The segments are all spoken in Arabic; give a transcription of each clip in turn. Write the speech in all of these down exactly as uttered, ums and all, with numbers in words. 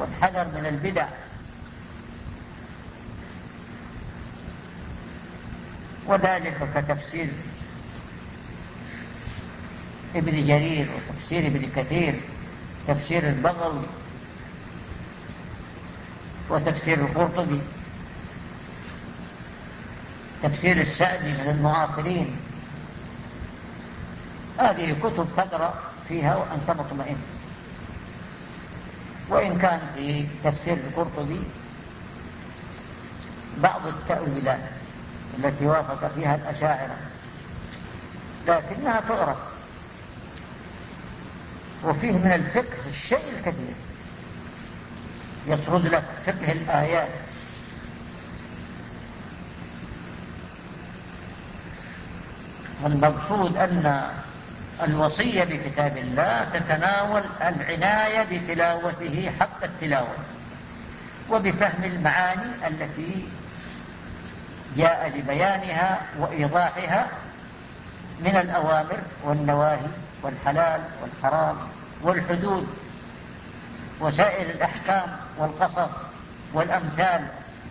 والحذر من البدع. وذلك كتفسير ابن جرير وتفسير ابن كثير، تفسير البغوي وتفسير القرطبي، تفسير السعدي من المعاصرين. هذه كتب تقرأ فيها وأنت مطمئن. وإن كان في تفسير القرطبي بعض التأويلات التي وافق فيها الأشاعرة، لكنها تعرف. وفيه من الفقه الشيء الكثير، يسرد لك فقه الآيات. المقصود أن الوصية بكتاب الله تتناول العناية بتلاوته حق التلاوة، وبفهم المعاني التي جاء لبيانها وإيضاحها من الأوامر والنواهي والحلال والحرام والحدود وسائر الأحكام والقصص والأمثال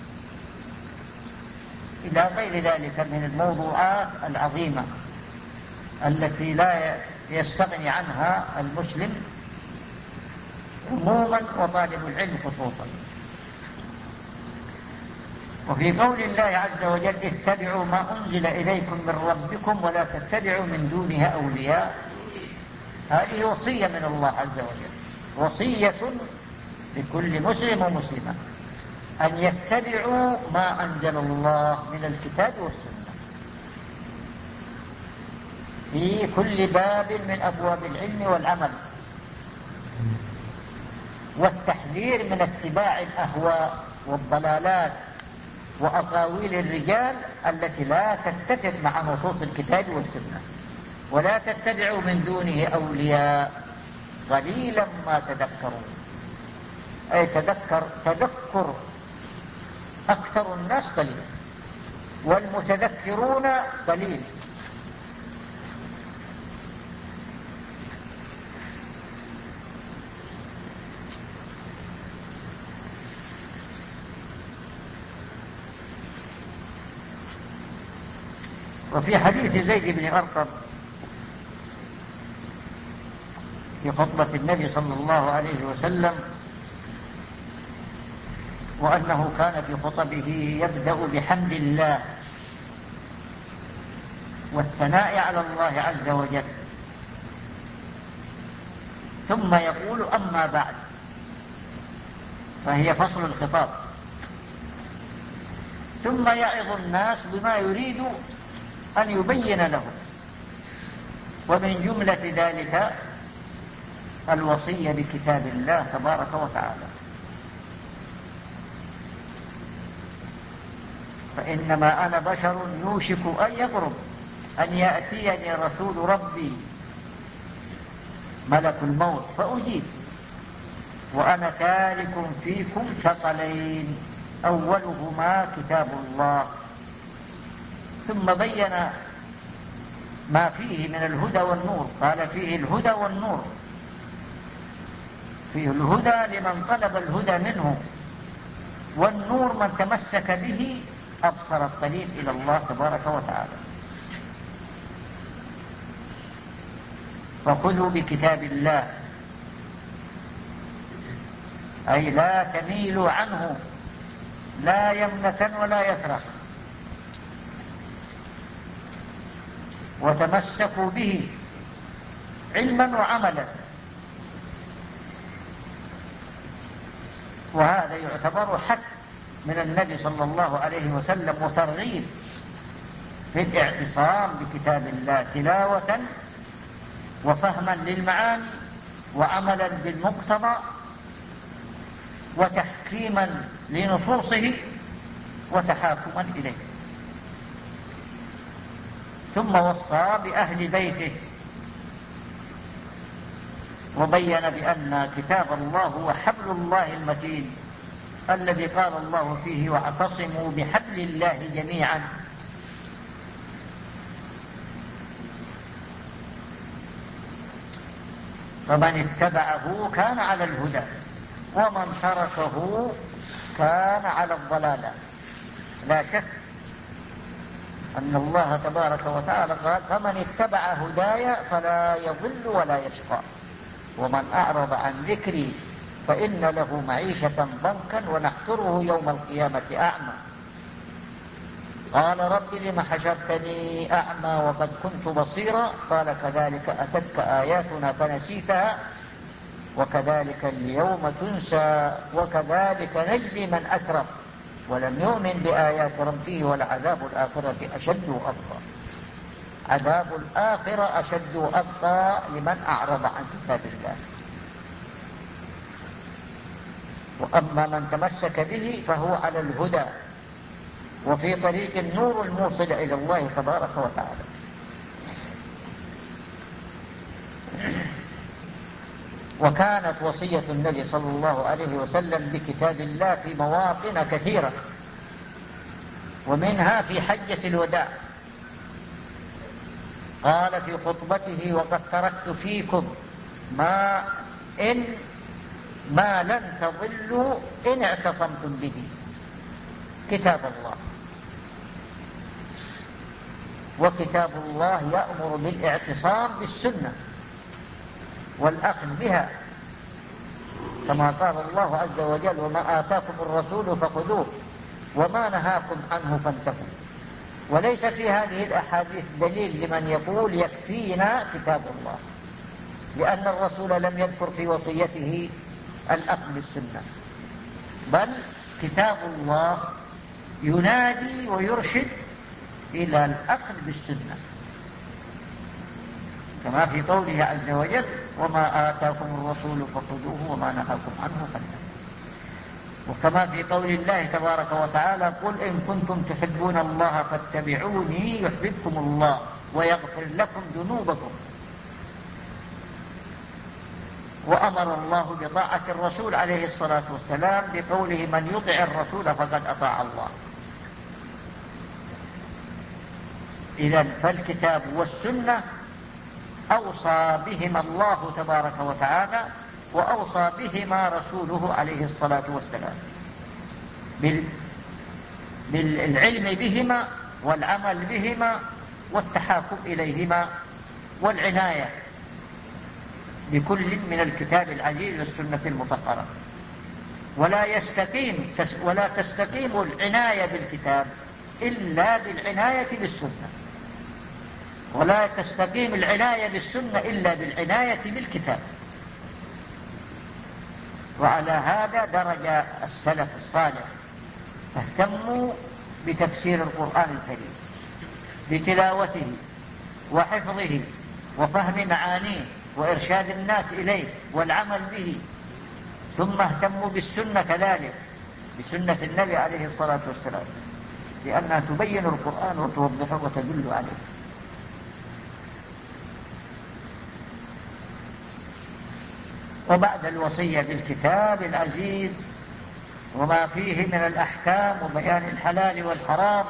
إلى غير ذلك من الموضوعات العظيمة التي لا يستغني عنها المسلم عموما وطالب العلم خصوصا. وفي قول الله عز وجل اتبعوا ما أنزل إليكم من ربكم ولا تتبعوا من دونها أولياء، هذه وصية من الله عز وجل، وصية لكل مسلم ومسلمة أن يتبعوا ما أنزل الله من الكتاب والسنة في كل باب من أبواب العلم والعمل، والتحذير من اتباع الأهواء والضلالات وأقاويل الرجال التي لا تتفق مع نصوص الكتاب والسنة. ولا تتبعوا من دونه أولياء قليلا ما تذكرون، أي تذكر تذكر أكثر الناس قليل والمتذكرون قليل. وفي حديث زيد بن أرقم في خطبة النبي صلى الله عليه وسلم، وأنه كان في خطبه يبدأ بحمد الله والثناء على الله عز وجل، ثم يقول أما بعد، فهي فصل الخطاب، ثم يعظ الناس بما يريد أن يبين لهم. ومن جملة ذلك الوصية بكتاب الله تبارك وتعالى. فإنما أنا بشر يوشك أن يقرب أن يأتيني رسول ربي ملك الموت فأجيب، وأنا تارك فيكم ثقلين أولهما كتاب الله. ثم بين ما فيه من الهدى والنور، قال فيه الهدى والنور، فيه الهدى لمن طلب الهدى منه، والنور من تمسك به أبصر الطريق إلى الله تبارك وتعالى. فخذوا بكتاب الله، أي لا تميلوا عنه لا يمنة ولا يسرة، وتمسكوا به علما وعملا. وهذا يعتبر حث من النبي صلى الله عليه وسلم وترغيب في الاعتصام بكتاب الله تلاوة وفهما للمعاني وعملا بالمقتضى وتحكيما لنصوصه وتحاكما إليه. ثم وصى بأهل بيته وبين بأن كتاب الله هو حبل الله المتين الذي قال الله فيه واعتصموا بحبل الله جميعا. فمن اتبعه كان على الهدى ومن تركه كان على الضلالة. لا شك أن الله تبارك وتعالى قال فمن اتبع هداي فلا يضل ولا يشقى ومن أعرض عن ذكري فإن له معيشة ضنكا ونحشره يوم القيامة أعمى. قال رب لم حشرتني أعمى وقد كنت بصيرا قال كذلك أتتك آياتنا فنسيتها وكذلك اليوم تنسى وكذلك نجزي من أسرف ولم يؤمن بآيات ربه ولعذاب الآخرة أشد وأبقى. عذاب الآخرة أشد وأبقى لمن أعرض عن كتاب الله. وأما من تمسك به فهو على الهدى وفي طريق النور الموصل إلى الله تبارك وتعالى. وكانت وصية النبي صلى الله عليه وسلم بكتاب الله في مواطن كثيرة، ومنها في حجة الوداع قال في خطبته وقد تركت فيكم ما إن ما لن تضلوا إن اعتصمتم به، كتاب الله. وكتاب الله يأمر بالاعتصام بالسنة والأخذ بها كما قال الله عز وجل وما آتاكم الرسول فخذوه وما نهاكم عنه فانتهوا. وليس في هذه الأحاديث دليل لمن يقول يكفينا كتاب الله، لأن الرسول لم يذكر في وصيته الأخذ بالسنة، بل كتاب الله ينادي ويرشد إلى الأخذ بالسنة كما في قوله عز وجل وما آتاكم الرسول فخذوه وما نهاكم عنه فانتهوا. وكما في قول الله تبارك وتعالى قل إن كنتم تحبون الله فاتبعوني يحببكم الله ويغفر لكم ذنوبكم. وأمر الله بطاعة الرسول عليه الصلاة والسلام بقوله من يطع الرسول فقد أطاع الله. إذن فالكتاب والسنة أوصى بهما الله تبارك وتعالى وأوصى بهما رسوله عليه الصلاة والسلام بالعلم بهما والعمل بهما والتحاكم إليهما والعناية بكل من الكتاب العزيز والسنة المطهرة. ولا يستقيم ولا تستقيم العناية بالكتاب إلا بالعناية بالسنة، ولا تستقيم العناية بالسنة إلا بالعناية بالكتاب. وعلى هذا درج السلف الصالح، فاهتموا بتفسير القرآن الكريم بتلاوته وحفظه وفهم معانيه وإرشاد الناس إليه والعمل به، ثم اهتموا بالسنة كذلك بسنة النبي عليه الصلاة والسلام لأنها تبين القرآن وتوضحه وتدل عليه. وبعد الوصية بالكتاب العزيز وما فيه من الأحكام وبيان الحلال والحرام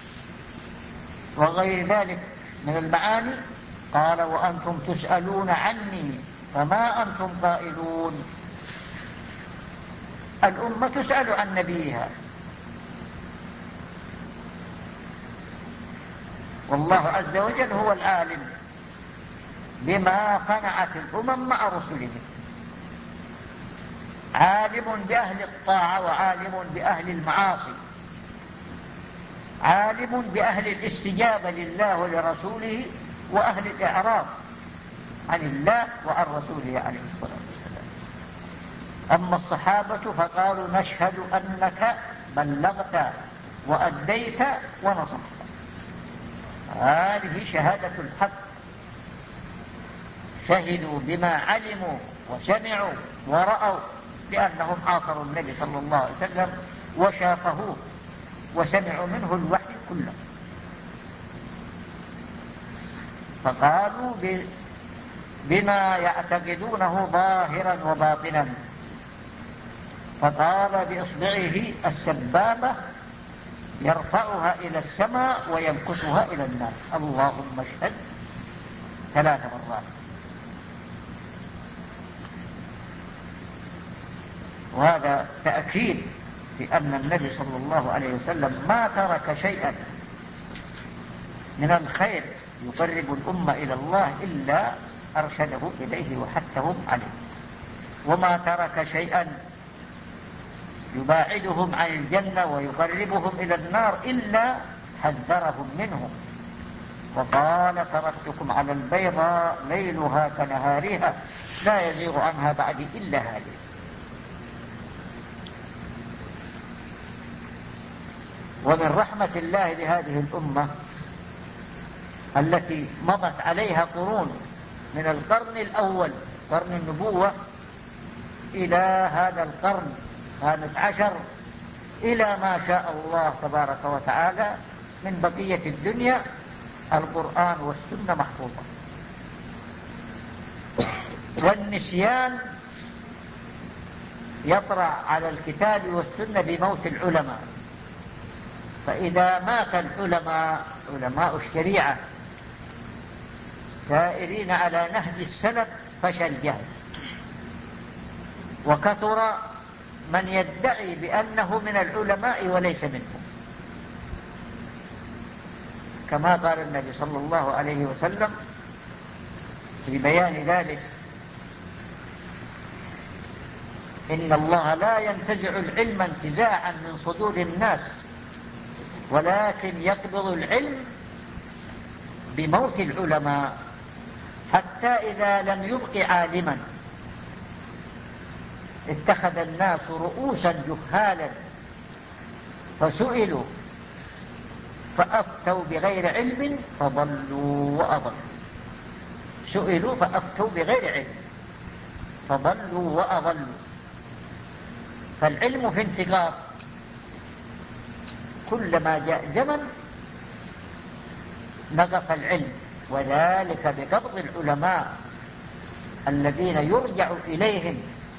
وغير ذلك من المعاني قال وأنتم تسألون عني فما أنتم قائلون. الأمة تسأل عن نبيها، والله عز وجل هو العالم بما صنعت الأمم مع رسلهم، عالم بأهل الطاعة وعالم بأهل المعاصي، عالم بأهل الاستجابة لله ولرسوله وأهل الإعراض عن الله وعن رسوله عليه الصلاة والسلام. أما الصحابة فقالوا نشهد أنك بلغت وأديت ونصحت. هذه شهادة الحق، شهدوا بما علموا وسمعوا ورأوا لأنهم عاصروا النبي صلى الله عليه وسلم وشافهوه وسمعوا منه الوحي كله. فقالوا بما يعتقدونه ظاهرا وباطنا. فقال بإصبعه السبابة يرفعها إلى السماء ويمكثها إلى الناس اللهم اشهد ثلاث مرات. وهذا تأكيد في أن النبي صلى الله عليه وسلم ما ترك شيئا من الخير يقرب الأمة إلى الله إلا أرشدهم إليه وحثهم عليه، وما ترك شيئا يباعدهم عن الجنة ويقربهم إلى النار إلا حذرهم منه، وقال تركتكم على البيضاء ليلها كنهارها لا يزيغ عنها بعدي إلا هالك. ومن رحمة الله بهذه الأمة التي مضت عليها قرون من القرن الأول قرن النبوة إلى هذا القرن الخامس عشر إلى ما شاء الله تبارك وتعالى من بقية الدنيا، القرآن والسنة محفوظة. والنسيان يطرأ على الكتاب والسنة بموت العلماء، فإذا مات العلماء علماء الشريعة سائرين على نهج السلف فشى الجهل، وكثر من يدعي بأنه من العلماء وليس منهم، كما قال النبي صلى الله عليه وسلم في بيان ذلك: إن الله لا ينتزع العلم انتزاعا من صدور الناس، ولكن يقبض العلم بموت العلماء، حتى إذا لم يبق عالما اتخذ الناس رؤوسا جهالا فسئلوا فأفتوا بغير علم فضلوا وأضلوا. سئلوا فأفتوا بغير علم فضلوا وأضلوا. فالعلم في انتقاص، كلما جاء زمن نقص العلم، وذلك بقبض العلماء الذين يرجع إليهم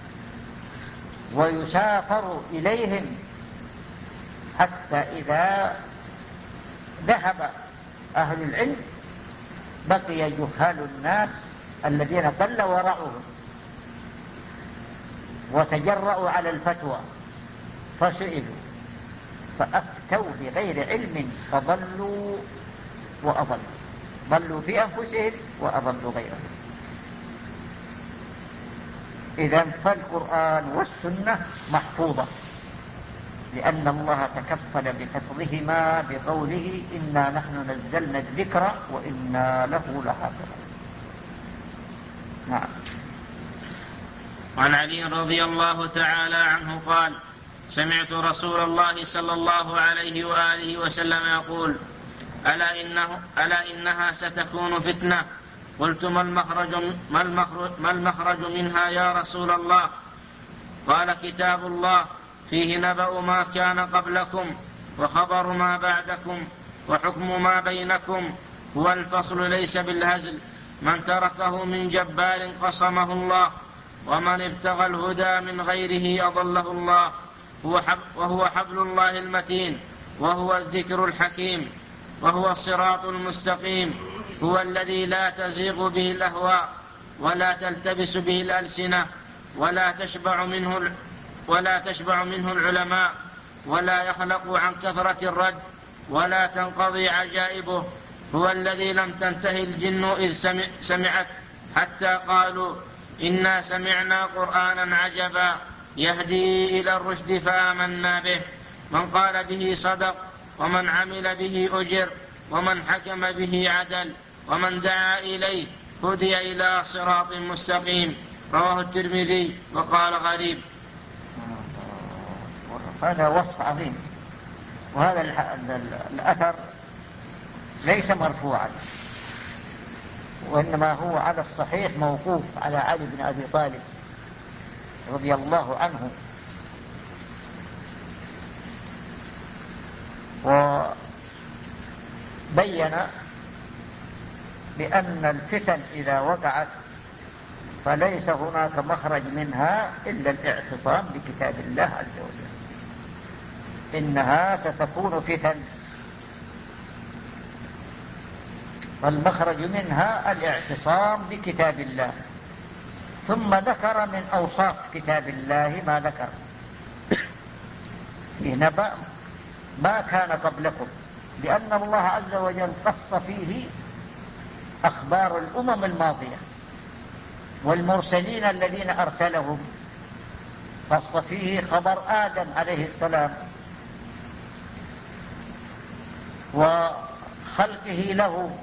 ويسافر إليهم، حتى إذا ذهب أهل العلم بقي جهال الناس الذين قل ورعهم وتجرؤوا على الفتوى فسئلوا فأفتوا بغير علم فضلوا وأضلوا، ضلوا في أنفسهم وأضلوا غيرهم. إذن فالقرآن والسنة محفوظة، لأن الله تكفل بحفظهما بقوله: إنا نحن نزلنا الذكر وإنا له لحافظون. نعم. وعن علي رضي الله تعالى عنه قال: سمعت رسول الله صلى الله عليه وآله وسلم يقول: ألا, إنه ألا إنها ستكون فتنة. قلت: ما المخرج, ما المخرج, ما المخرج منها يا رسول الله؟ قال: كتاب الله فيه نبأ ما كان قبلكم وخبر ما بعدكم وحكم ما بينكم، هو الفصل ليس بالهزل، من تركه من جبار قصمه الله، ومن ابتغى الهدى من غيره أضله الله، وهو حبل الله المتين، وهو الذكر الحكيم، وهو الصراط المستقيم، هو الذي لا تزيغ به الأهواء ولا تلتبس به الألسنة ولا تشبع منه ولا تشبع منه العلماء ولا يخلق عن كثرة الرد ولا تنقضي عجائبه، هو الذي لم تنتهي الجن إذ سمع سمعت حتى قالوا: إنا سمعنا قرآنا عجبا يهدي إلى الرشد فآمنا به، من قال به صدق، ومن عمل به أجر، ومن حكم به عدل، ومن دعا إليه هدي إلى صراط مستقيم. رواه الترمذي وقال غريب. هذا وصف عظيم، وهذا الأثر ليس مرفوعا، وإنما هو على الصحيح موقوف على علي بن أبي طالب رضي الله عنه. وبين بأن الفتن إذا وقعت فليس هناك مخرج منها إلا الاعتصام بكتاب الله عز وجل. إنها ستكون فتن، فالمخرج منها الاعتصام بكتاب الله، ثم ذكر من أوصاف كتاب الله ما ذكر فيه نبأ ما كان قبلكم، لأن الله عز وجل قص فيه أخبار الأمم الماضية والمرسلين الذين أرسلهم. قص فيه خبر آدم عليه السلام وخلقه له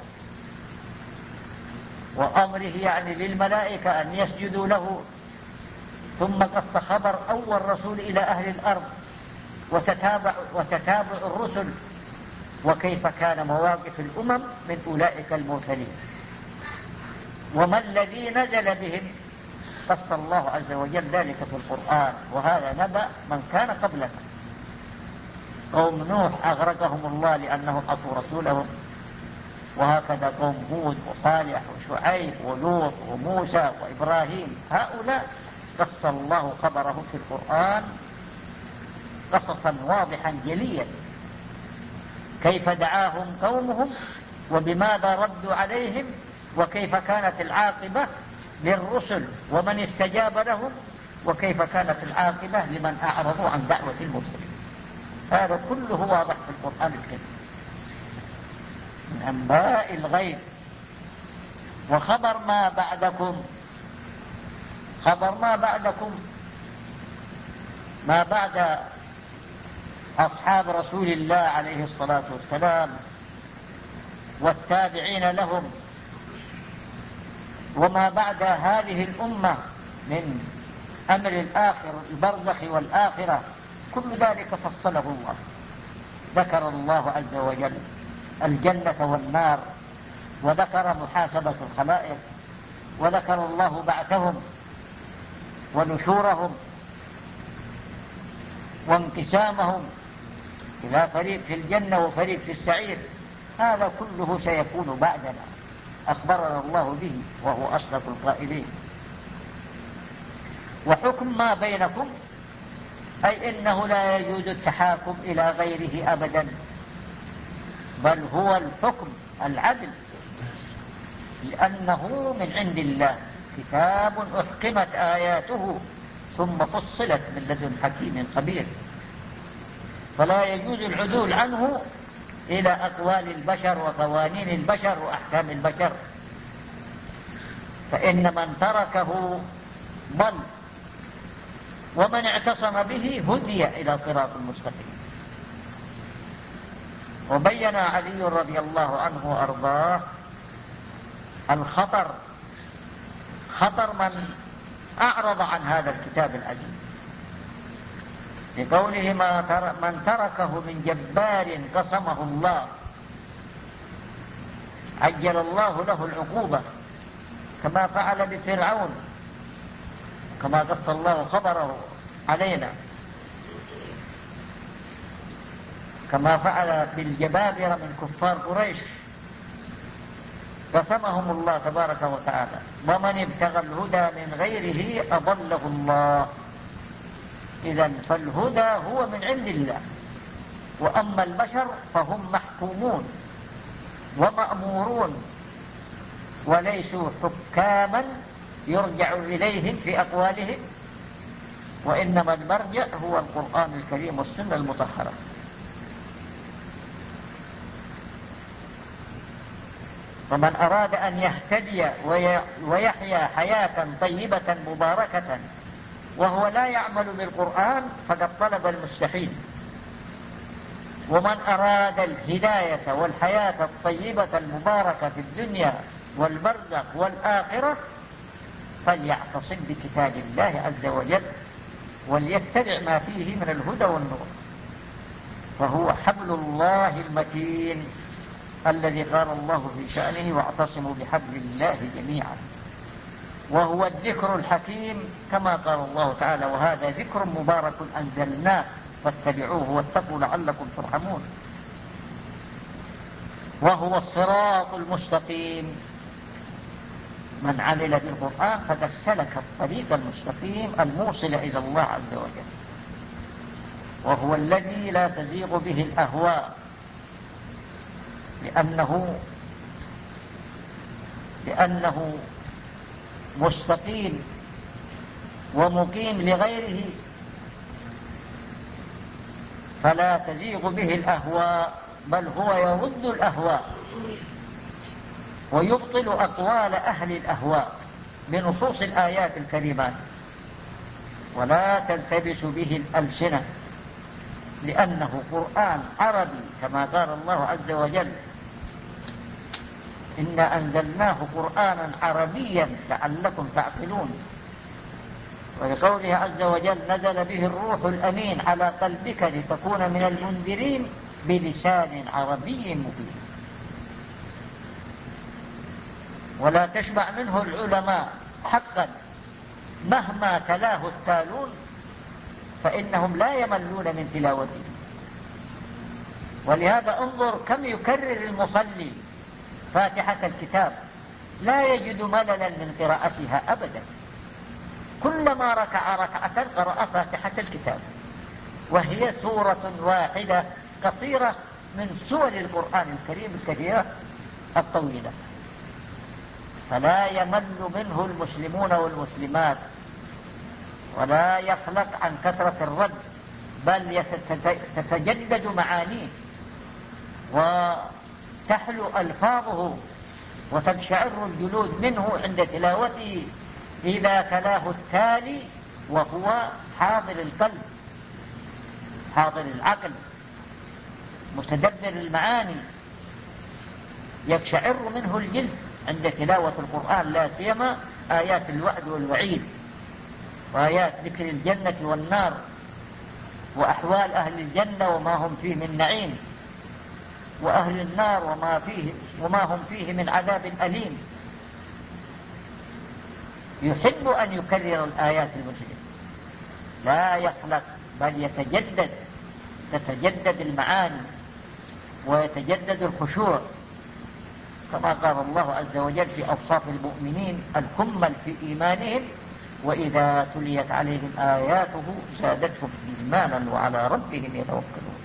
وأمره يعني للملائكة أن يسجدوا له، ثم قص خبر أول رسول إلى أهل الأرض وتتابع, وتتابع الرسل وكيف كان مواقف الأمم من أولئك المرسلين وما الذي نزل بهم. قص الله عز وجل ذلك في القرآن، وهذا نبأ من كان قبلنا. قوم نوح أغرقهم الله لأنهم عصوا رسولهم، وهكذا قوم هود وصالح وشعيب ولوط وموسى وإبراهيم، هؤلاء قص الله خبرهم في القرآن قصصا واضحا جليا، كيف دعاهم قومهم وبماذا ردوا عليهم وكيف كانت العاقبة للرسل ومن استجاب لهم وكيف كانت العاقبة لمن أعرضوا عن دعوة المرسلين. هذا كله واضح في القرآن الكريم من أنباء الغيب. وخبر ما بعدكم، خبر ما بعدكم ما بعد أصحاب رسول الله عليه الصلاة والسلام والتابعين لهم وما بعد هذه الأمة من أمر الآخر البرزخ والآخرة، كل ذلك فصله الله. ذكر الله عز وجل الجنة والنار، وذكر محاسبة الخلائق، وذكر الله بعثهم ونشورهم وانقسامهم إلى فريق في الجنة وفريق في السعير. هذا كله سيكون بعدنا، أخبرنا الله به وهو أصدق القائلين. وحكم ما بينكم أي إنه لا يجوز التحاكم إلى غيره أبدا، بل هو الحكم العدل، لأنه من عند الله كتاب أحكمت آياته ثم فصلت من لدن حكيم خبير، فلا يجوز العدول عنه إلى أقوال البشر وقوانين البشر وأحكام البشر، فإن من تركه ضل ومن اعتصم به هدي إلى صراط مستقيم. وبين علي رضي الله عنه وأرضاه الخطر، خطر من أعرض عن هذا الكتاب العزيز، لقوله من تركه من جبار قسمه الله عجل الله له العقوبة، كما فعل بفرعون، كما قص الله خبره علينا، كما فعل بالجبابرة من كفار قريش قسمهم الله تبارك وتعالى. ومن ابتغى الهدى من غيره أضله الله. إذن فالهدى هو من عند الله، وأما البشر فهم محكومون ومأمورون وليسوا حكاما يرجع إليهم في أقوالهم، وإنما المرجع هو القرآن الكريم والسنة المطهرة. ومن أراد أن يهتدي ويحيا حياة طيبة مباركة وهو لا يعمل بالقرآن فقد طلب المستحيل. ومن أراد الهداية والحياة الطيبة المباركة في الدنيا والبرزخ والآخرة فليعتصم بكتاب الله عز وجل وليتبع ما فيه من الهدى والنور، فهو حبل الله المتين الذي قال الله في شأنه واعتصموا بحبل الله جميعا، وهو الذكر الحكيم كما قال الله تعالى وهذا ذكر مبارك أنزلناه فاتبعوه واتقوا لعلكم ترحمون. وهو الصراط المستقيم، من عمل بالقرآن فقد سلك الطريق المستقيم الموصل إلى الله عز وجل، وهو الذي لا تزيغ به الأهواء، لأنه لأنه مستقيم ومقيم لغيره، فلا تزيغ به الأهواء، بل هو يرد الأهواء ويبطل أقوال أهل الأهواء بنصوص الآيات الكريمات. ولا تلتبس به الألسنة، لأنه قرآن عربي كما قال الله عز وجل: إنا أنزلناه قرآنا عربيا لعلكم تعقلون. ولقوله عز وجل: نزل به الروح الأمين على قلبك لتكون من المنذرين بلسان عربي مبين. ولا تشبع منه العلماء حقا مهما تلاه التالون، فإنهم لا يملون من تلاوته. ولهذا انظر كم يكرر المصلي فاتحة الكتاب، لا يجد مللا من قراءتها أبدا، كلما ركع ركعة قرأ فاتحة الكتاب، وهي سورة واحدة قصيرة من سور القرآن الكريم الكثيرة الطويلة، فلا يمل منه المسلمون والمسلمات، ولا يخلق عن كثرة الرد، بل تتجدد معانيه وتحلو ألفاظه وتقشعر الجلود منه عند تلاوته إذا تلاه التالي وهو حاضر القلب حاضر العقل متدبر المعاني، يقشعر منه الجلد عند تلاوة القرآن، لا سيما آيات الوعد والوعيد وآيات ذكر الجنة والنار وأحوال أهل الجنة وما هم فيه من نعيم، وأهل النار وما فيه وما هم فيه من عذاب أليم. يحب أن يكرر الآيات المسلمة، لا يخلق بل يتجدد تتجدد المعاني ويتجدد الخشوع، كما قال الله عز وجل في أوصاف المؤمنين الكمل في إيمانهم: وإذا تليت عليهم آياته زادتهم إيمانا وعلى ربهم يتوكلون.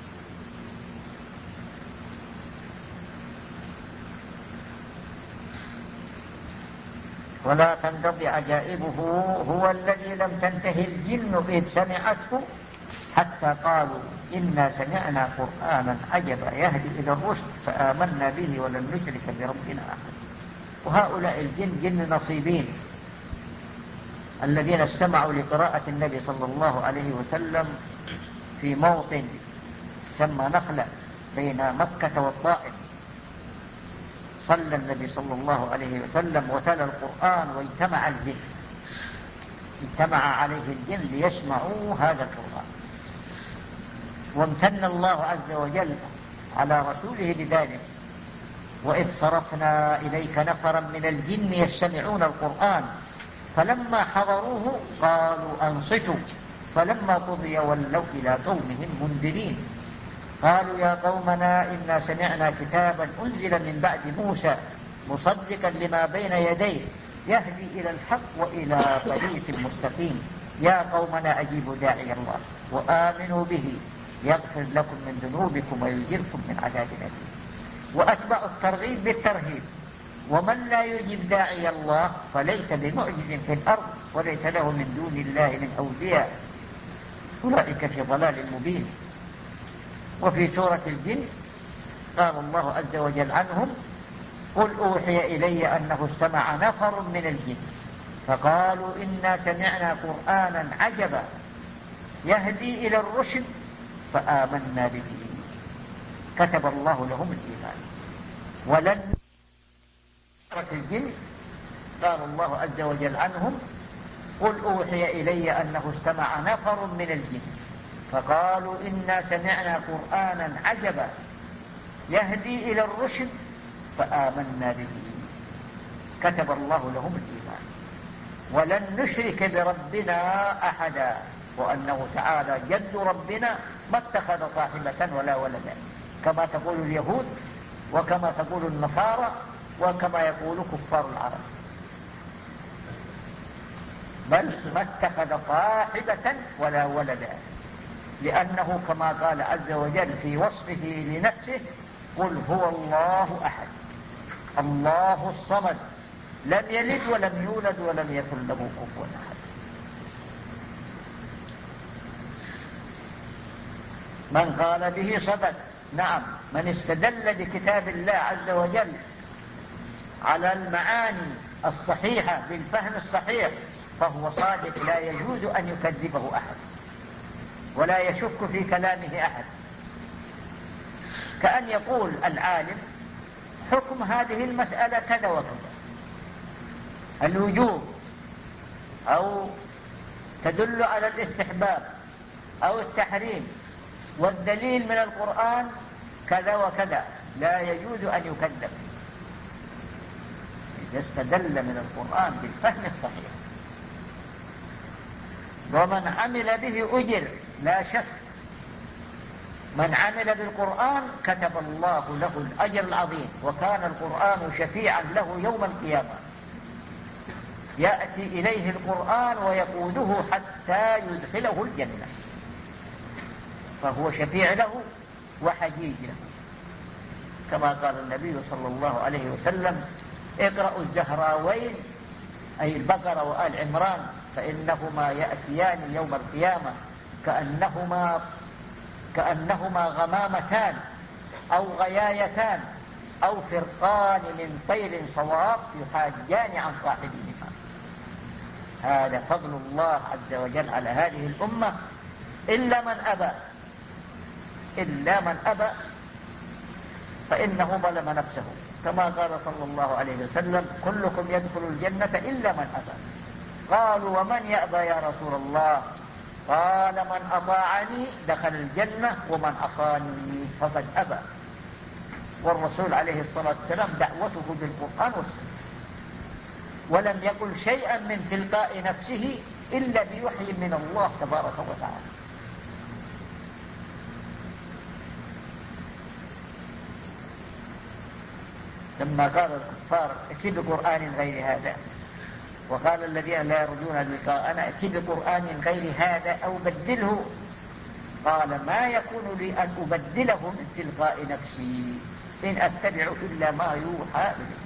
ولا تنقضي عجائبه، هو الذي لم تنتهي الجن إذ سمعته حتى قالوا إنا سمعنا قرآنا عجبا يهدي إلى الرشد فآمنا به ولن نشرك بربنا أحد. وهؤلاء الجن جن نصيبين الذين استمعوا لقراءة النبي صلى الله عليه وسلم في موطن سمى نخلة بين مكة والطائف. صلى النبي صلى الله عليه وسلم وتلا القرآن واجتمع الجن اجتمع عليه الجن ليسمعوا هذا القرآن. وامتن الله عز وجل على رسوله بذلك: وإذ صرفنا إليك نفرا من الجن يستمعون القرآن فلما حضروه قالوا أنصتوا فلما قضي ولوا إلى قومهم منذرين قالوا يا قومنا إنا سمعنا كتابا أنزل من بعد موسى مصدقا لما بين يديه يهدي إلى الحق وإلى طريق مستقيم يا قومنا أجيبوا داعي الله وآمنوا به يغفر لكم من ذنوبكم ويجركم من عذاب أليم. وأتبع الترغيب بالترهيب: ومن لا يجيب داعي الله فليس بمعجز في الأرض وليس له من دون الله من أولياء أولئك في ضلال مبين. وفي سورة الجن قال الله عز وجل عنهم: قل أوحي إلي أنه استمع نفر من الجن فقالوا إنا سمعنا قرآنا عجبا يهدي إلى الرشد فآمنا به كتب الله لهم الإيمان ولن. سورة الجن قال الله عز وجل عنهم: قل أوحي إلي أنه استمع نفر من الجن فقالوا إنا سمعنا قرآنا عجبا يهدي إلى الرشد فآمنا به كتب الله لهم الإيمان ولن نشرك بربنا أحدا. وأنه تعالى جد ربنا ما اتخذ صاحبة ولا ولدا كما تقول اليهود وكما تقول النصارى وكما يقول كفار العرب، بل ما اتخذ صاحبة ولا ولدا، لأنه كما قال عز وجل في وصفه لنفسه: قل هو الله أحد الله الصمد لم يلد ولم يولد ولم يكن له كفوا أحد. من قال به صدق. نعم، من استدل بكتاب الله عز وجل على المعاني الصحيحة بالفهم الصحيح فهو صادق، لا يجوز أن يكذبه أحد ولا يشك في كلامه أحد. كأن يقول العالم حكم هذه المسألة كذا وكذا، الوجوب أو تدل على الاستحباب أو التحريم، والدليل من القرآن كذا وكذا، لا يجوز أن يكذب إذا استدل من القرآن بالفهم الصحيح. ومن عمل به أجر لا شك، من عمل بالقرآن كتب الله له الأجر العظيم، وكان القرآن شفيعا له يوم القيامة، يأتي إليه القرآن ويقوده حتى يدخله الجنة، فهو شفيع له وحجيج له، كما قال النبي صلى الله عليه وسلم: اقرأوا الزهراوين أي البقرة وآل عمران فإنهما يأتيان يوم القيامة كأنهما كأنهما غمامتان أو غيايتان أو فرقان من طير صواب يحاجان عن صاحبهما. هذا فضل الله عز وجل على هذه الأمة، إلا من أبى إلا من أبى فإنه ظلم نفسه، كما قال صلى الله عليه وسلم: كلكم يدخل الجنة إلا من أبى. قالوا: ومن يأبى يا رسول الله؟ قال: من أطاعني دخل الجنة ومن عصاني فقد أبى. والرسول عليه الصلاة والسلام دعوته بالقرآن والسنة، ولم يقل شيئا من تلقاء نفسه إلا بوحي من الله تبارك وتعالى. لما قال الكفار: ائت بقرآن غير هذا، وقال الذين لا يرجون لقاءنا ائت بقرآن غير هذا أو بدله، قال: ما يكون لي أن أبدله من تلقاء نفسي، إن أتبع إلا ما يوحى إليه.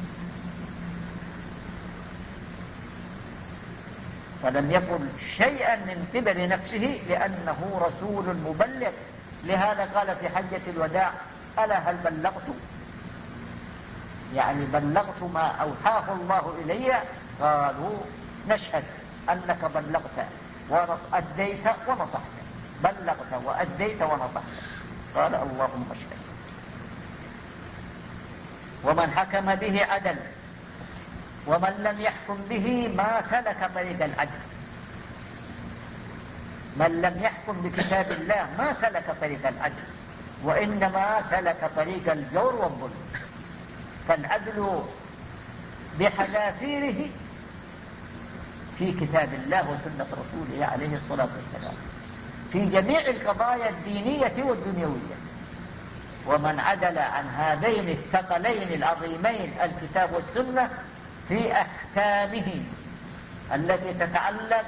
فلم يقل شيئا من قبل نفسه لأنه رسول مبلغ. لهذا قال في حجة الوداع: ألا هل بلغت؟ يعني بلغت ما أوحاه الله إلي؟ قالوا: نشهد أنك بلغت وأديت ونصحت، بلغت وأديت ونصحت. قال: اللهم اشهد. ومن حكم به عدل، ومن لم يحكم به ما سلك طريق العدل. من لم يحكم بكتاب الله ما سلك طريق العدل، وإنما سلك طريق الجور والظلم. فالعدل بحذافيره في كتاب الله وسنة رسوله عليه الصلاة والسلام في جميع القضايا الدينية والدنيوية. ومن عدل عن هذين الثقلين العظيمين الكتاب والسنة في أحكامه التي تتعلق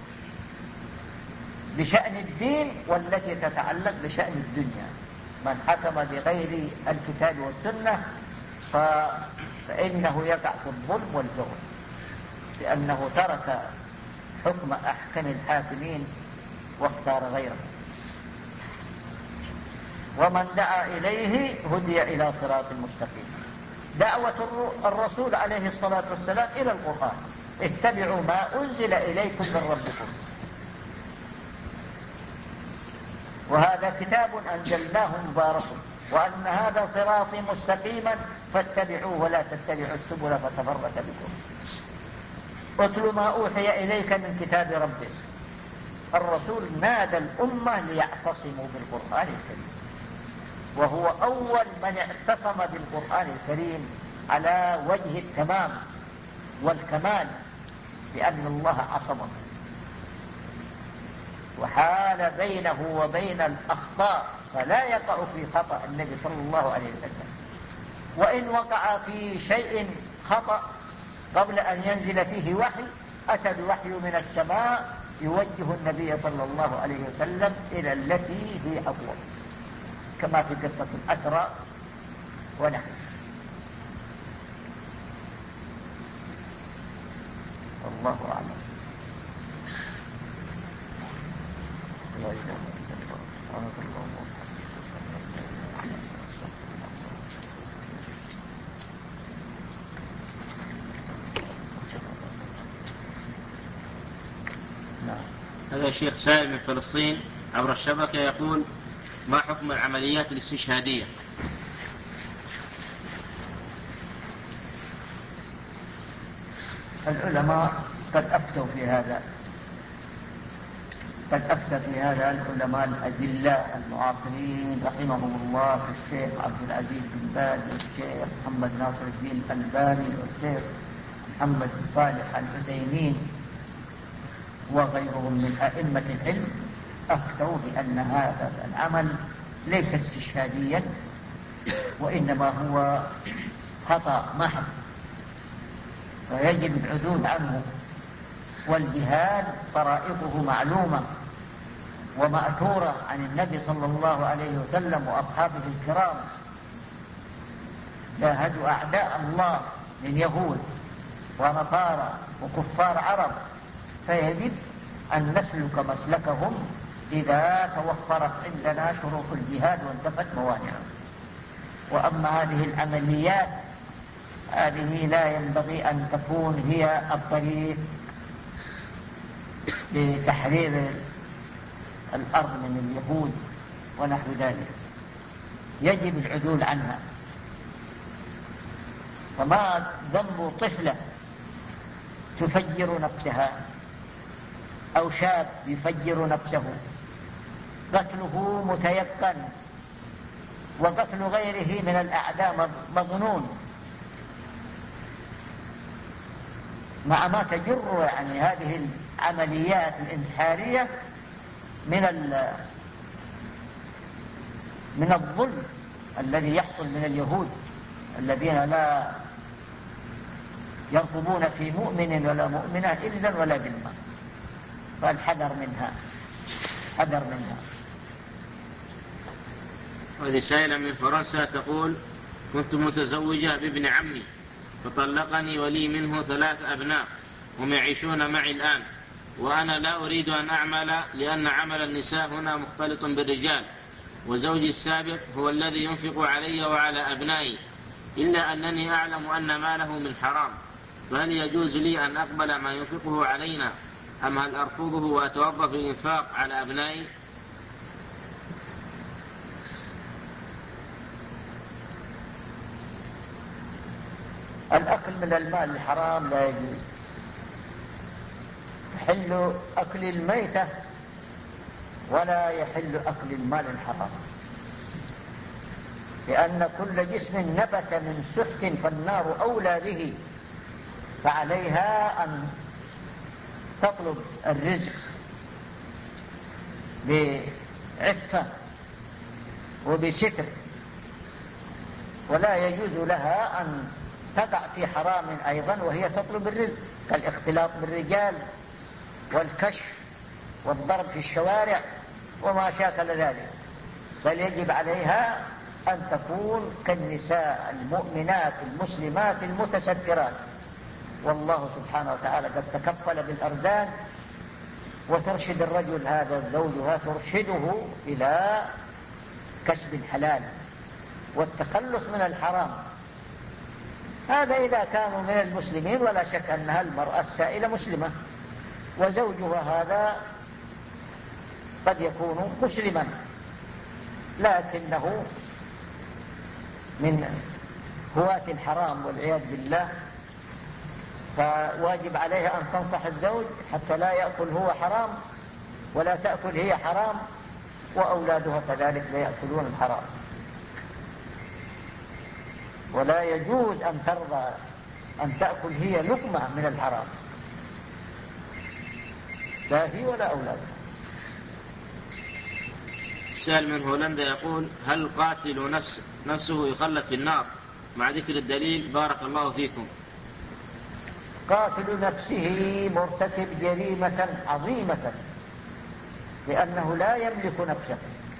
بشأن الدين والتي تتعلق بشأن الدنيا، من حكم بغير الكتاب والسنة فإنه يقع في الظلم والجور، لأنه ترك حكم أحكم الحاكمين واختار غيره. ومن دعا إليه هدي إلى صراط مستقيم. دعوة الرسول عليه الصلاة والسلام إلى القرآن: اتبعوا ما أنزل إليكم من ربكم، وهذا كتاب أنزلناه مبارك، وأن هذا صراطي مستقيما فاتبعوه ولا تتبعوا السبل فتفرق بكم. اتل ما أوحي إليك من كتاب ربك. الرسول نادى الأمة ليعتصموا بالقرآن الكريم، وهو أول من اعتصم بالقرآن الكريم على وجه التمام والكمال، لأن الله عصمه وحال بينه وبين الأخطاء، فلا يقع في خطأ النبي صلى الله عليه وسلم. وإن وقع في شيء خطأ قبل أن ينزل فيه وحي أتى الوحي من السماء يوجه النبي صلى الله عليه وسلم إلى التي هي أقوى، كما في قصة الأسرى ونحن. الله أعلم. لا إله إلا الله. هذا الشيخ سائل من فلسطين عبر الشبكة يقول: ما حكم العمليات الاستشهادية؟ العلماء قد أفتوا في هذا قد أفتى في هذا العلماء الأجلاء المعاصرين رحمهم الله، كالشيخ عبد العزيز بن باز والشيخ محمد ناصر الدين الألباني والشيخ محمد صالح العثيمين وغيرهم من أئمة العلم، أفتوا بأن هذا العمل ليس استشهاديا، وإنما هو خطأ محض ويجب العدول عنه. والجهاد فرائضه معلومة ومأثورة عن النبي صلى الله عليه وسلم وأصحابه الكرام، جاهدوا أعداء الله من يهود ونصارى وكفار عرب، فيجب أن نسلك مسلكهم إذا توفرت عندنا شروط الجهاد وانتفت موانعه. وأما هذه العمليات هذه لا ينبغي أن تكون هي الطريق لتحرير الأرض من اليهود ونحو ذلك، يجب العدول عنها. فما ذنب طفلة تفجر نفسها أو شاب يفجر نفسه؟ قتله متيقن، وقتل غيره من الأعداء مظنون، مع ما تجر يعني هذه العمليات الانتحارية من من الظلم الذي يحصل من اليهود الذين لا يرقبون في مؤمن ولا مؤمنة إلا ولا ذمة، فالحذر منها حذر منها. هذه سائلة من فرنسا تقول: كنت متزوجة بابن عمي فطلقني ولي منه ثلاث أبناء هم يعيشون معي الآن، وأنا لا أريد أن أعمل لأن عمل النساء هنا مختلط بالرجال، وزوجي السابق هو الذي ينفق علي وعلى أبنائي، إلا أنني أعلم أن ماله من حرام، فهل يجوز لي أن أقبل ما ينفقه علينا أم هل أرفضه وأتوظف الإنفاق على أبنائي؟ الأكل من المال الحرام لا يجوز. يحل أكل الميتة ولا يحل أكل المال الحرام، لأن كل جسم نبت من سحت فالنار أولى به، فعليها أن تطلب الرزق بعفة وبستر، ولا يجوز لها أن تقع في حرام أيضا وهي تطلب الرزق، كالاختلاط بالرجال والكشف والضرب في الشوارع وما شاكل ذلك، بل يجب عليها أن تكون كالنساء المؤمنات المسلمات المتسترات. والله سبحانه وتعالى قد تكفل بالأرزاق، وترشد الرجل هذا زوجها ترشده إلى كسب الحلال والتخلص من الحرام. هذا إذا كانوا من المسلمين، ولا شك أنها المرأة السائلة مسلمة، وزوجها هذا قد يكون مسلما لكنه من هواة الحرام والعياذ بالله، فواجب عليها أن تنصح الزوج حتى لا يأكل هو حرام ولا تأكل هي حرام، وأولادها كذلك لا يأكلون الحرام. ولا يجوز أن ترضى أن تأكل هي لقمة من الحرام، لا هي ولا أولادها. سائل من هولندا يقول: هل قاتل نفس نفسه يخلد في النار مع ذكر الدليل؟ بارك الله فيكم. قاتل نفسه مرتكب جريمة عظيمة، لأنه لا يملك نفسه،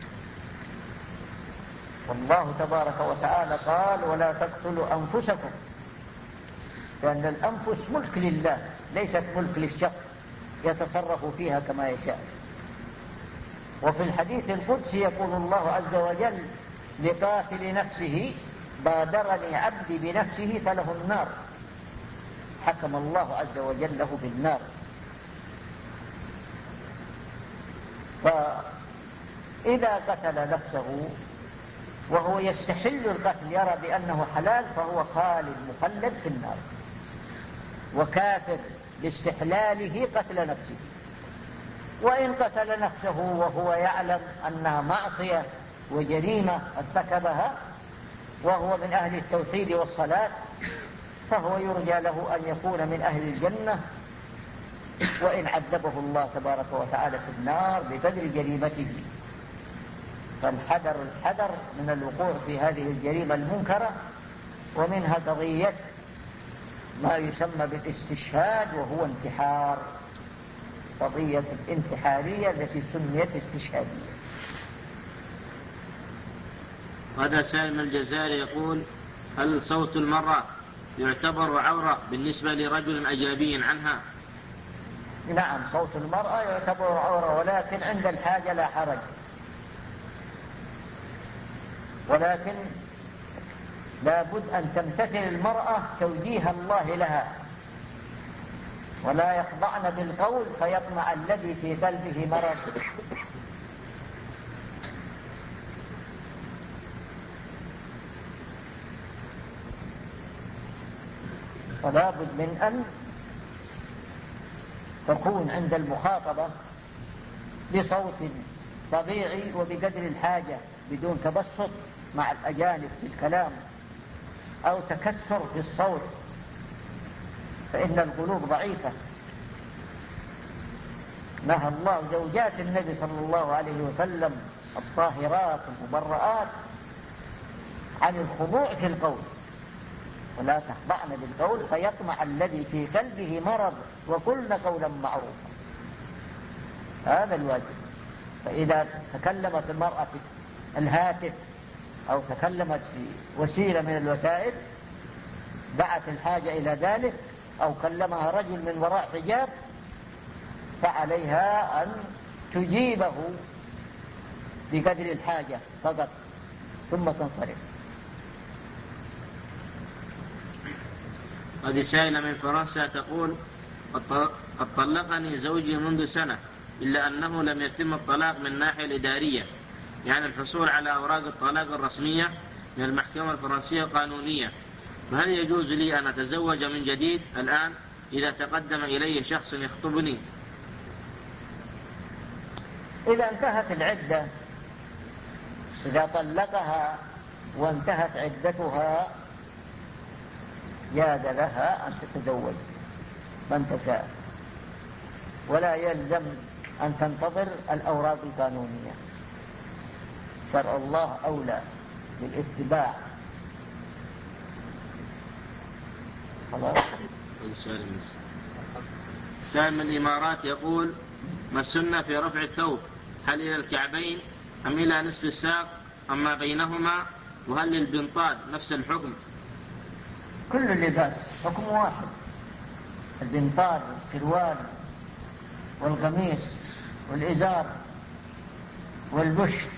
والله تبارك وتعالى قال: ولا تقتلوا أنفسكم، لأن الأنفس ملك لله ليست ملك للشخص يتصرف فيها كما يشاء. وفي الحديث القدسي يقول الله عز وجل لقاتل نفسه بادرني عبدي بنفسه فله النار، حكم الله عز وجل له بالنار. فإذا قتل نفسه وهو يستحل القتل يرى بأنه حلال فهو خالد مخلد في النار، وكافر لاستحلاله قتل نفسه. وإن قتل نفسه وهو يعلم أنها معصية وجريمة ارتكبها وهو من أهل التوحيد والصلاة فهو يرجى له أن يكون من أهل الجنة، وإن عذبه الله تبارك وتعالى في النار بقدر جريمته. فالحذر الحذر من الوقوع في هذه الجريمة المنكرة. ومنها قضية ما يسمى بالاستشهاد وهو انتحار، قضية الانتحارية التي سميت استشهادية. هذا سالم الجزائري يقول: هل صوت المرأة يعتبر عورة بالنسبة لرجل أجنبي عنها؟ نعم، صوت المرأة يعتبر عورة، ولكن عند الحاجة لا حرج، ولكن لا بد أن تمتثل المرأة توجيه الله لها، ولا يخضعن بالقول فيطمع الذي في قلبه مرض. فلا بد من أن تكون عند المخاطبة بصوت طبيعي وبقدر الحاجة، بدون تبسط مع الأجانب في الكلام أو تكسر في الصوت، فإن القلوب ضعيفة. نهى الله زوجات النبي صلى الله عليه وسلم الطاهرات المبرآت عن الخضوع في القول، ولا تخضعن بالقول فيطمع الذي في قلبه مرض وقلن قولا معروفا. هذا الواجب. فإذا تكلمت المرأة في الهاتف أو تكلمت في وسيلة من الوسائل دعت الحاجة إلى ذلك، أو كلمها رجل من وراء حجاب، فعليها أن تجيبه بقدر الحاجة فقط ثم تنصرف. هذه سائلة من فرنسا تقول: قد طلقني زوجي منذ سنة، إلا أنه لم يتم الطلاق من الناحية الإدارية، يعني الحصول على أوراق الطلاق الرسمية من المحكمة الفرنسية القانونية، فهل يجوز لي أن أتزوج من جديد الآن إذا تقدم إلي شخص يخطبني؟ إذا انتهت العدة، إذا طلقها وانتهت عدتها جاز لها أن تتزوج من تشاء، ولا يلزم أن تنتظر الأوراق القانونية. شرع الله أولى بالاتباع. خلاص. سالم الإمارات يقول: ما السنة في رفع الثوب؟ هل إلى الكعبين أم إلى نصف الساق أم ما بينهما؟ وهل للبنطال نفس الحكم؟ كل اللباس حكم واحد، البنطال والسروال والقميص والإزار والبشت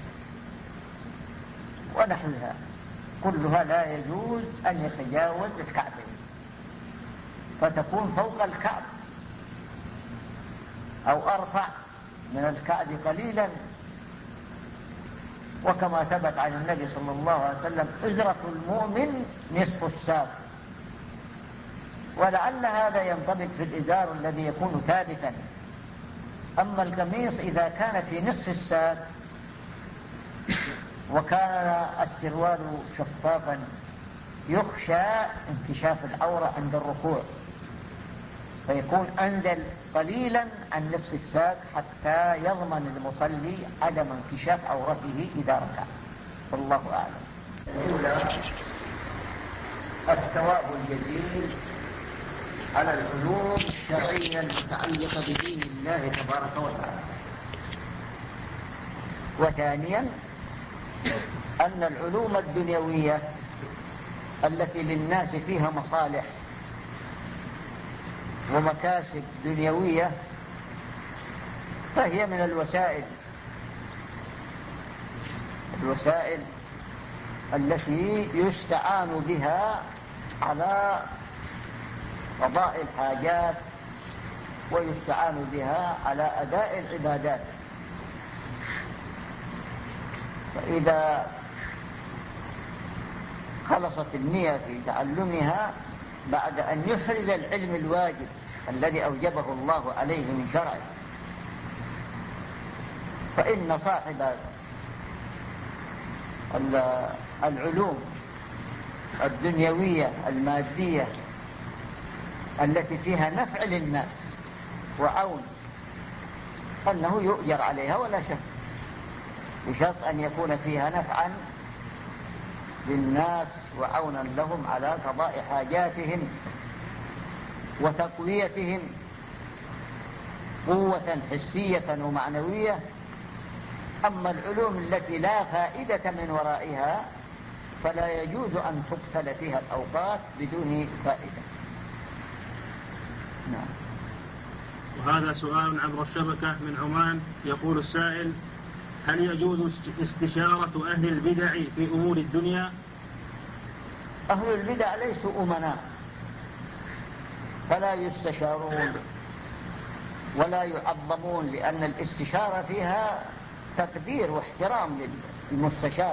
ونحوها كلها لا يجوز أن يتجاوز الكعبين، فتكون فوق الكعب أو أرفع من الكعب قليلا. وكما ثبت عن النبي صلى الله عليه وسلم: أجرة المؤمن نصف الساق. ولعل هذا ينطبق في الإزار الذي يكون ثابتا. أما القميص إذا كان في نصف الساق وكان السروال شفافا يخشى انكشاف العورة عند الركوع، فيكون أنزل قليلا عن نصف الساق حتى يضمن المصلي عدم انكشاف عورته إذا ركع. والله أعلم. الأولى الثواب الجزيل على العلوم الشرعية المتعلقة بدين الله تبارك وتعالى. وثانيا أن العلوم الدنيوية التي للناس فيها مصالح ومكاسب دنيوية فهي من الوسائل الوسائل التي يستعان بها على قضاء الحاجات ويستعان بها على أداء العبادات. فإذا خلصت النية في تعلمها بعد أن يحرز العلم الواجب الذي أوجبه الله عليه من شرعه، فإن صاحب العلوم الدنيوية المادية التي فيها نفع للناس وعون أنه يؤجر عليها ولا شك، بشرط أن يكون فيها نفعا للناس وعونا لهم على قضاء حاجاتهم وتقويتهم قوة حسية ومعنوية. أما العلوم التي لا فائدة من ورائها فلا يجوز أن تقتل فيها الأوقات بدون فائدة. نعم. وهذا سؤال عبر الشبكة من عمان. يقول السائل: هل يجوز استشارة أهل البدع في أمور الدنيا؟ أهل البدع ليسوا أمناء فلا يستشارون ولا يعظمون، لأن الاستشارة فيها تقدير واحترام للمستشار،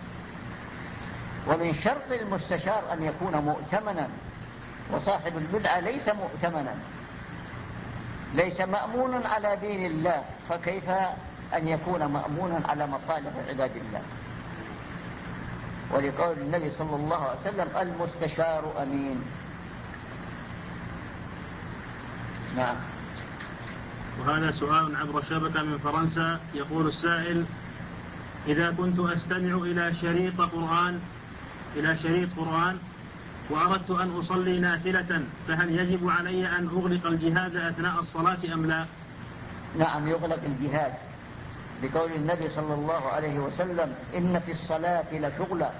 ومن شرط المستشار أن يكون مؤتمنا، وصاحب البدعة ليس مؤتمنا، ليس مأمون على دين الله، فكيف أن يكون مأمونا على مصالح عباد الله؟ ولقول النبي صلى الله عليه وسلم: المستشار أمين. نعم. وهذا سؤال عبر الشبكة من فرنسا. يقول السائل: إذا كنت أستمع إلى شريط قرآن إلى شريط قرآن وأردت أن أصلي نافلة، فهل يجب علي أن أغلق الجهاز أثناء الصلاة أم لا؟ نعم، يغلق الجهاز، بقول النبي صلى الله عليه وسلم: إن في الصلاة لشغلا،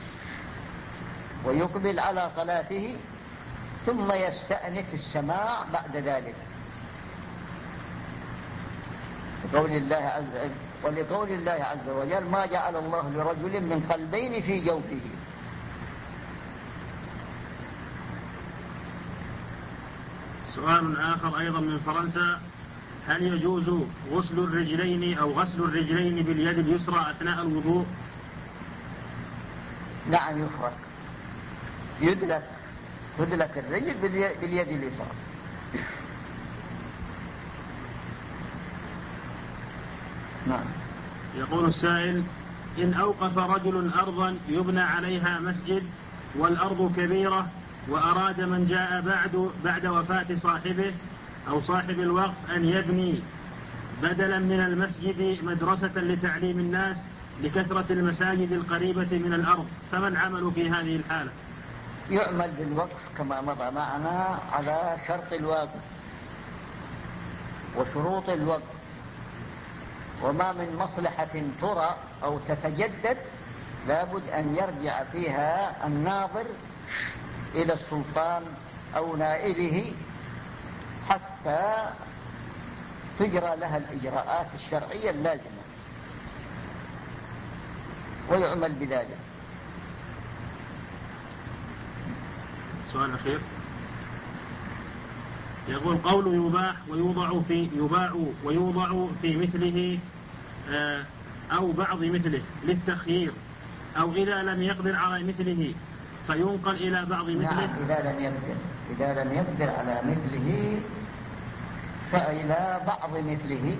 ويقبل على صلاته ثم يستأنف السماع بعد ذلك. لقول الله عز وجل ولقول الله عز وجل: ما جعل الله لرجل من قلبين في جوفه. سؤال آخر أيضا من فرنسا: هل يجوز غسل الرجلين أو غسل الرجلين باليد اليسرى أثناء الوضوء؟ نعم، يفرق، يدلك تدلك الرجل باليد اليسرى. نعم. يقول السائل: إن أوقف رجل أرضا يبنى عليها مسجد والأرض كبيرة، وأراد من جاء بعد بعد وفاة صاحبه أو صاحب الوقف أن يبني بدلا من المسجد مدرسة لتعليم الناس لكثرة المساجد القريبة من الأرض، فما العمل في هذه الحالة؟ يعمل بالوقف كما مضى معنا على شرط الواقف وشروط الوقف، وما من مصلحة ترى أو تتجدد لابد أن يرجع فيها الناظر إلى السلطان أو نائبه حتى تجرى لها الإجراءات الشرعية اللازمة ويعمل بذلك. سؤال أخير. يقول: قول يباح ويوضع في يباع ويوضع في مثله أو بعض مثله للتخيير، أو إذا لم يقدر على مثله فينقل إلى بعض مثله. نعم، إذا لم يقدر إذا لم يقدر على مثله فإلى بعض مثله،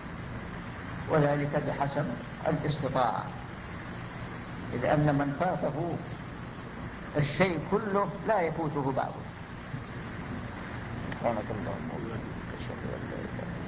وذلك بحسب الاستطاعة، إذ أن من فاته الشيء كله لا يفوته بعضه. سبحانك اللهم وبحمدك أشهد أن لا إله إلا أنت